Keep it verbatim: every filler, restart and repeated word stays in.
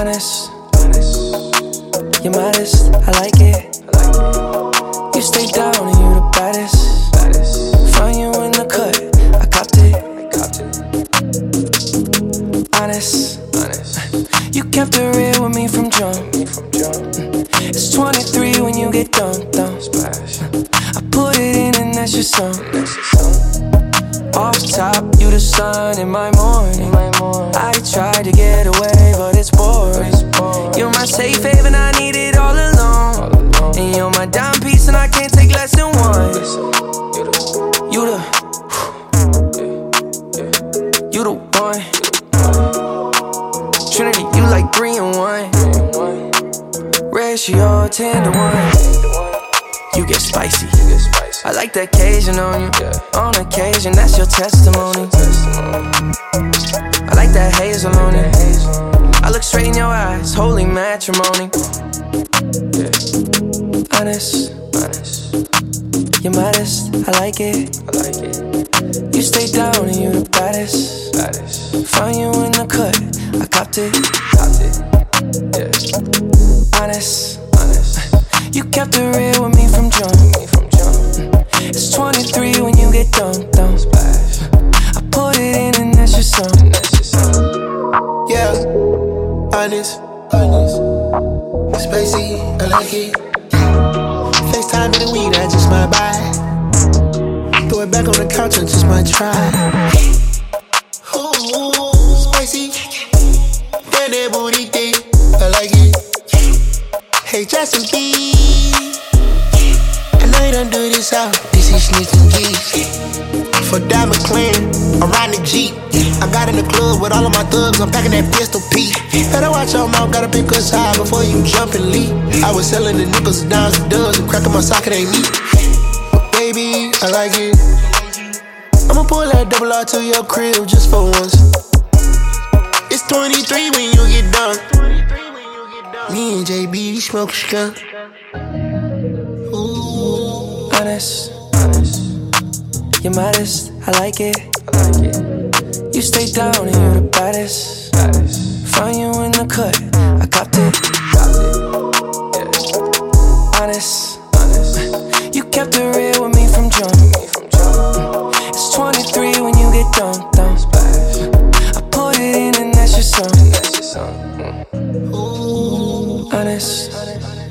Honest, you're modest, I like it. You stay down and you the baddest. Find you in the cut, I copped it. Honest, you kept it real with me from jump. It's twenty-three when you get dumped down. I put it in and that's your song. Off top, you the sun in my morning. I tried to get away, but it's boring. You're my safe haven, I need it all alone. And you're my dime piece, and I can't take less than one. You the, you the one. Trinity, you like three and one. Ratio ten to one. You get spicy. I like that Cajun on you. On occasion, that's your testimony. I like that hazel on it. I look straight in your eyes, holy matrimony. Honest, you're modest, I like it. You stay down and you the baddest. Find you in the cut, I copped it. Honest, you kept it real with me from jump. It's twenty-three when you get dumped down. I put it in and that's your song. Yeah, honest, honest, spacey, I like it. FaceTime in the weed, I just might buy. Throw it back on the couch and just might try. Ooh, spicy, damn that booty thing, I like it. Hey, Justin B, I know you don't do this out. This is snitching geeks. For Diamond Clan, I'm riding the Jeep. I got in the club with all of my thugs, I'm packing that pistol P. Better watch your mouth, gotta pick us high before you jump and leap. I was selling the nickels, dimes, and dubs, and cracking my socket ain't me. But baby, I like it. I'ma pull that double R to your crib just for once. It's twenty-three when you get done. Me and J B, we smoke a skunk. Ooh. Honest, you're modest, I like it. You stay down and you're the baddest. Find you in the cut, I copped it. Honest, you kept it real with me from jump. It's twenty-three when you get dumped down. I put it in and that's your song. Honest.